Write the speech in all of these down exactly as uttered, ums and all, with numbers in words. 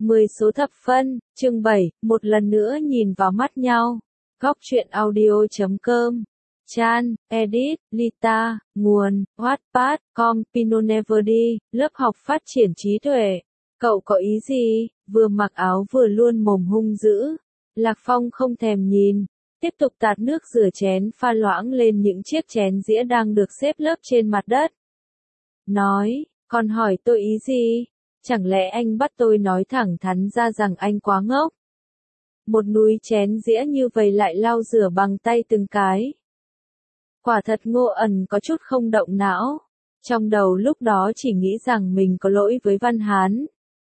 mười số thập phân, chương bảy, một lần nữa nhìn vào mắt nhau. Góc truyện audio chấm com. Chan, edit, Lita, nguồn, Wattpad, com, Pinot Neverdi, lớp học phát triển trí tuệ. Cậu có ý gì? Vừa mặc áo vừa luôn mồm hung dữ. Lạc Phong không thèm nhìn, tiếp tục tạt nước rửa chén pha loãng lên những chiếc chén dĩa đang được xếp lớp trên mặt đất. Nói, còn hỏi tôi ý gì? Chẳng lẽ anh bắt tôi nói thẳng thắn ra rằng anh quá ngốc? Một núi chén dĩa như vậy lại lau rửa bằng tay từng cái. Quả thật Ngô ẩn có chút không động não. Trong đầu lúc đó chỉ nghĩ rằng mình có lỗi với Văn Hán.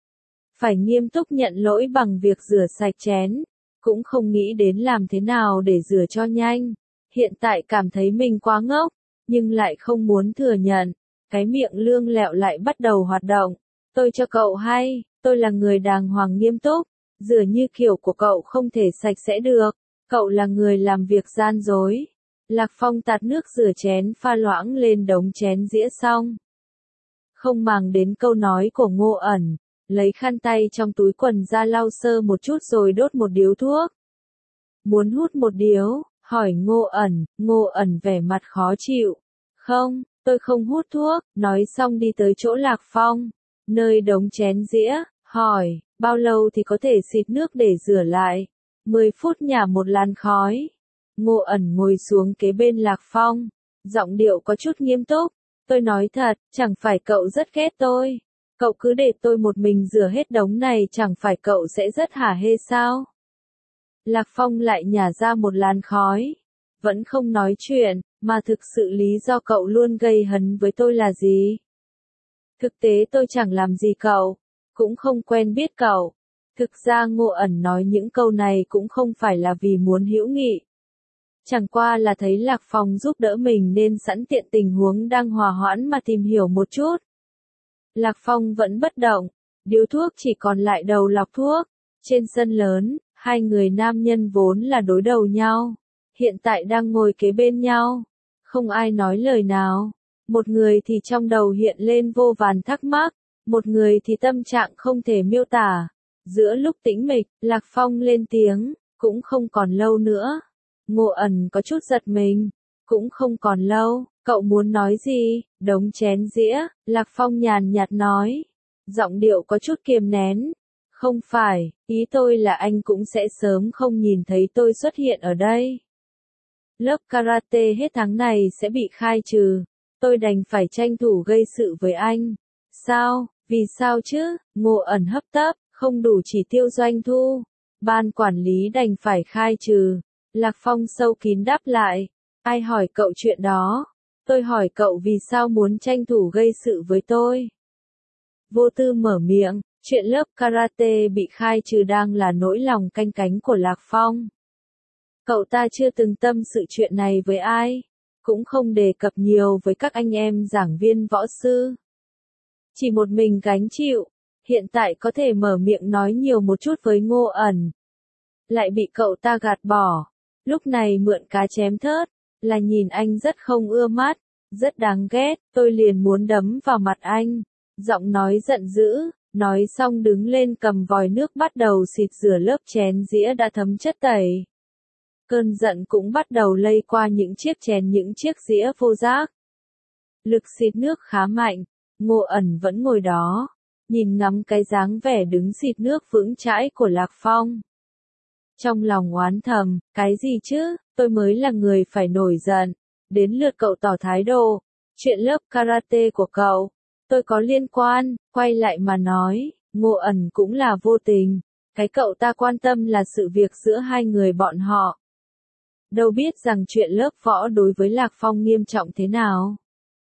Phải nghiêm túc nhận lỗi bằng việc rửa sạch chén. Cũng không nghĩ đến làm thế nào để rửa cho nhanh. Hiện tại cảm thấy mình quá ngốc, nhưng lại không muốn thừa nhận. Cái miệng lương lẹo lại bắt đầu hoạt động. Tôi cho cậu hay, tôi là người đàng hoàng nghiêm túc. Rửa như kiểu của cậu không thể sạch sẽ được. Cậu là người làm việc gian dối. Lạc Phong tạt nước rửa chén pha loãng lên đống chén dĩa xong. Không màng đến câu nói của Ngô ẩn. Lấy khăn tay trong túi quần ra lau sơ một chút rồi đốt một điếu thuốc. Muốn hút một điếu, hỏi Ngô ẩn, Ngô ẩn vẻ mặt khó chịu. Không, tôi không hút thuốc, nói xong đi tới chỗ Lạc Phong, nơi đống chén dĩa, hỏi, bao lâu thì có thể xịt nước để rửa lại? mười phút nhả một làn khói. Ngô ẩn ngồi xuống kế bên Lạc Phong, giọng điệu có chút nghiêm túc. Tôi nói thật, chẳng phải cậu rất ghét tôi. Cậu cứ để tôi một mình rửa hết đống này chẳng phải cậu sẽ rất hả hê sao? Lạc Phong lại nhả ra một làn khói. Vẫn không nói chuyện, mà thực sự lý do cậu luôn gây hấn với tôi là gì? Thực tế tôi chẳng làm gì cậu, cũng không quen biết cậu. Thực ra Ngô ẩn nói những câu này cũng không phải là vì muốn hữu nghị. Chẳng qua là thấy Lạc Phong giúp đỡ mình nên sẵn tiện tình huống đang hòa hoãn mà tìm hiểu một chút. Lạc Phong vẫn bất động, điếu thuốc chỉ còn lại đầu lọc thuốc. Trên sân lớn, hai người nam nhân vốn là đối đầu nhau. Hiện tại đang ngồi kế bên nhau. Không ai nói lời nào. Một người thì trong đầu hiện lên vô vàn thắc mắc. Một người thì tâm trạng không thể miêu tả. Giữa lúc tĩnh mịch, Lạc Phong lên tiếng, cũng không còn lâu nữa. Ngô ẩn có chút giật mình. Cũng không còn lâu, cậu muốn nói gì? Đống chén dĩa, Lạc Phong nhàn nhạt nói. Giọng điệu có chút kiềm nén. Không phải, ý tôi là anh cũng sẽ sớm không nhìn thấy tôi xuất hiện ở đây. Lớp karate hết tháng này sẽ bị khai trừ. Tôi đành phải tranh thủ gây sự với anh. Sao? Vì sao chứ? Ngô ẩn hấp tấp, không đủ chỉ tiêu doanh thu. Ban quản lý đành phải khai trừ. Lạc Phong sâu kín đáp lại. Ai hỏi cậu chuyện đó? Tôi hỏi cậu vì sao muốn tranh thủ gây sự với tôi? Vô tư mở miệng, chuyện lớp karate bị khai trừ đang là nỗi lòng canh cánh của Lạc Phong. Cậu ta chưa từng tâm sự chuyện này với ai, cũng không đề cập nhiều với các anh em giảng viên võ sư. Chỉ một mình gánh chịu, hiện tại có thể mở miệng nói nhiều một chút với Ngô ẩn. Lại bị cậu ta gạt bỏ, lúc này mượn cá chém thớt, là nhìn anh rất không ưa mắt, rất đáng ghét, tôi liền muốn đấm vào mặt anh. Giọng nói giận dữ, nói xong đứng lên cầm vòi nước bắt đầu xịt rửa lớp chén dĩa đã thấm chất tẩy. Cơn giận cũng bắt đầu lây qua những chiếc chén những chiếc dĩa vô giác. Lực xịt nước khá mạnh, Ngô ẩn vẫn ngồi đó, nhìn ngắm cái dáng vẻ đứng xịt nước vững chãi của Lạc Phong. Trong lòng oán thầm, cái gì chứ, tôi mới là người phải nổi giận, đến lượt cậu tỏ thái độ, chuyện lớp karate của cậu, tôi có liên quan, quay lại mà nói, Ngô ẩn cũng là vô tình, cái cậu ta quan tâm là sự việc giữa hai người bọn họ. Đâu biết rằng chuyện lớp võ đối với Lạc Phong nghiêm trọng thế nào.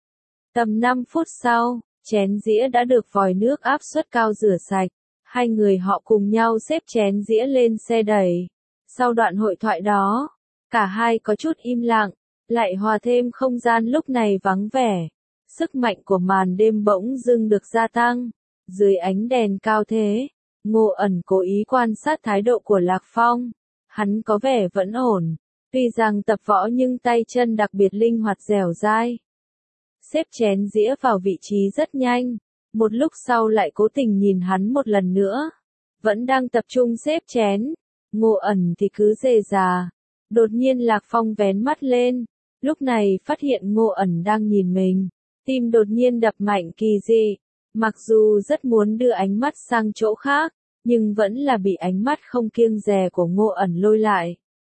Tầm năm phút sau, chén dĩa đã được vòi nước áp suất cao rửa sạch, hai người họ cùng nhau xếp chén dĩa lên xe đẩy. Sau đoạn hội thoại đó, cả hai có chút im lặng, lại hòa thêm không gian lúc này vắng vẻ. Sức mạnh của màn đêm bỗng dưng được gia tăng. Dưới ánh đèn cao thế, Ngô ẩn cố ý quan sát thái độ của Lạc Phong. Hắn có vẻ vẫn ổn. Tuy rằng tập võ nhưng tay chân đặc biệt linh hoạt dẻo dai. Xếp chén dĩa vào vị trí rất nhanh. Một lúc sau lại cố tình nhìn hắn một lần nữa. vẫn đang tập trung xếp chén. Ngộ Ẩn thì cứ rề rà. Đột nhiên Lạc Phong vén mắt lên, lúc này phát hiện Ngộ Ẩn đang nhìn mình, tim đột nhiên đập mạnh kỳ dị. Mặc dù rất muốn đưa ánh mắt sang chỗ khác, nhưng vẫn là bị ánh mắt không kiêng dè của Ngộ Ẩn lôi lại.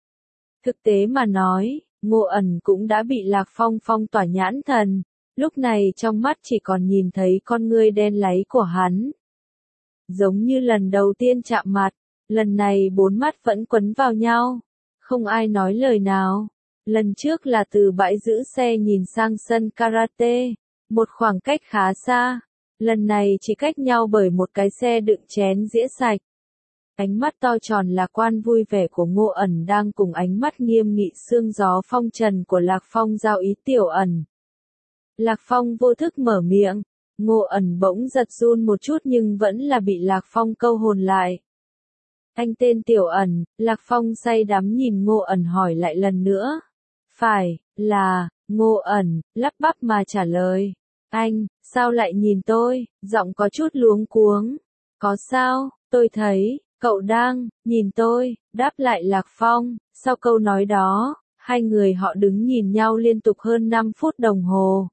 Thực tế mà nói, Ngộ Ẩn cũng đã bị Lạc Phong phong tỏa nhãn thần, lúc này trong mắt chỉ còn nhìn thấy con ngươi đen láy của hắn. Giống như lần đầu tiên chạm mặt, lần này bốn mắt vẫn quấn vào nhau, không ai nói lời nào. Lần trước là từ bãi giữ xe nhìn sang sân karate, một khoảng cách khá xa, lần này chỉ cách nhau bởi một cái xe đựng chén dĩa sạch. Ánh mắt to tròn lạc quan vui vẻ của Ngộ Ẩn đang cùng ánh mắt nghiêm nghị sương gió phong trần của Lạc Phong giao ý Tiểu Ẩn. Lạc Phong vô thức mở miệng, Ngộ Ẩn bỗng giật run một chút nhưng vẫn là bị Lạc Phong câu hồn lại. Anh tên Tiểu Ẩn, Lạc Phong say đắm nhìn Ngộ Ẩn hỏi lại lần nữa. Phải, là, Ngộ Ẩn, lắp bắp mà trả lời. Anh, sao lại nhìn tôi, giọng có chút luống cuống. Có sao, tôi thấy, cậu đang, nhìn tôi, đáp lại Lạc Phong. Sau câu nói đó, hai người họ đứng nhìn nhau liên tục hơn năm phút đồng hồ.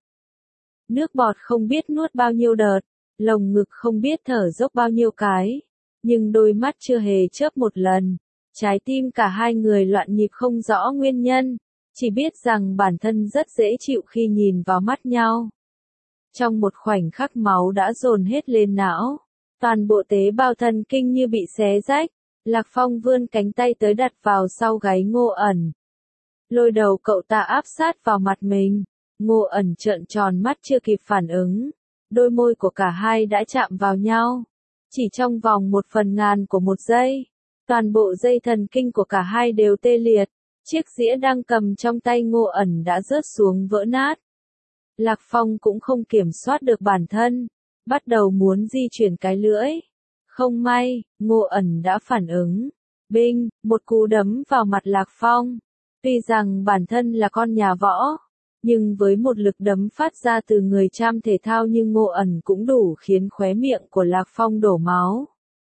Nước bọt không biết nuốt bao nhiêu đợt, lồng ngực không biết thở dốc bao nhiêu cái. Nhưng đôi mắt chưa hề chớp một lần, trái tim cả hai người loạn nhịp không rõ nguyên nhân, chỉ biết rằng bản thân rất dễ chịu khi nhìn vào mắt nhau. Trong một khoảnh khắc máu đã dồn hết lên não, toàn bộ tế bào thần kinh như bị xé rách, Lạc Phong vươn cánh tay tới đặt vào sau gáy Ngộ Ẩn. Lôi đầu cậu ta áp sát vào mặt mình, Ngộ Ẩn trợn tròn mắt chưa kịp phản ứng, đôi môi của cả hai đã chạm vào nhau. Chỉ trong vòng một phần ngàn của một giây, toàn bộ dây thần kinh của cả hai đều tê liệt, chiếc dĩa đang cầm trong tay Ngộ Ẩn đã rớt xuống vỡ nát. Lạc Phong cũng không kiểm soát được bản thân, bắt đầu muốn di chuyển cái lưỡi. Không may, Ngộ Ẩn đã phản ứng. Binh, một cú đấm vào mặt Lạc Phong. Tuy rằng bản thân là con nhà võ, nhưng với một lực đấm phát ra từ người trăm thể thao như Ngộ Ẩn cũng đủ khiến khóe miệng của Lạc Phong đổ máu.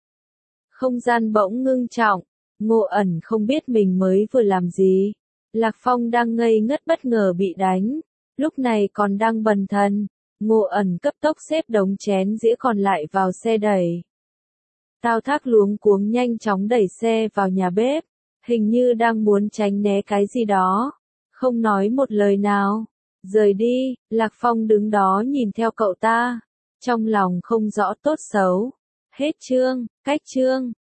Không gian bỗng ngưng trọng, Ngộ Ẩn không biết mình mới vừa làm gì. Lạc Phong đang ngây ngất bất ngờ bị đánh, lúc này còn đang bần thần, Ngộ Ẩn cấp tốc xếp đống chén dĩa còn lại vào xe đẩy. Thao Thác luống cuống nhanh chóng đẩy xe vào nhà bếp, hình như đang muốn tránh né cái gì đó. Không nói một lời nào, rời đi, Lạc Phong đứng đó nhìn theo cậu ta, trong lòng không rõ tốt xấu. Hết chương, cách chương.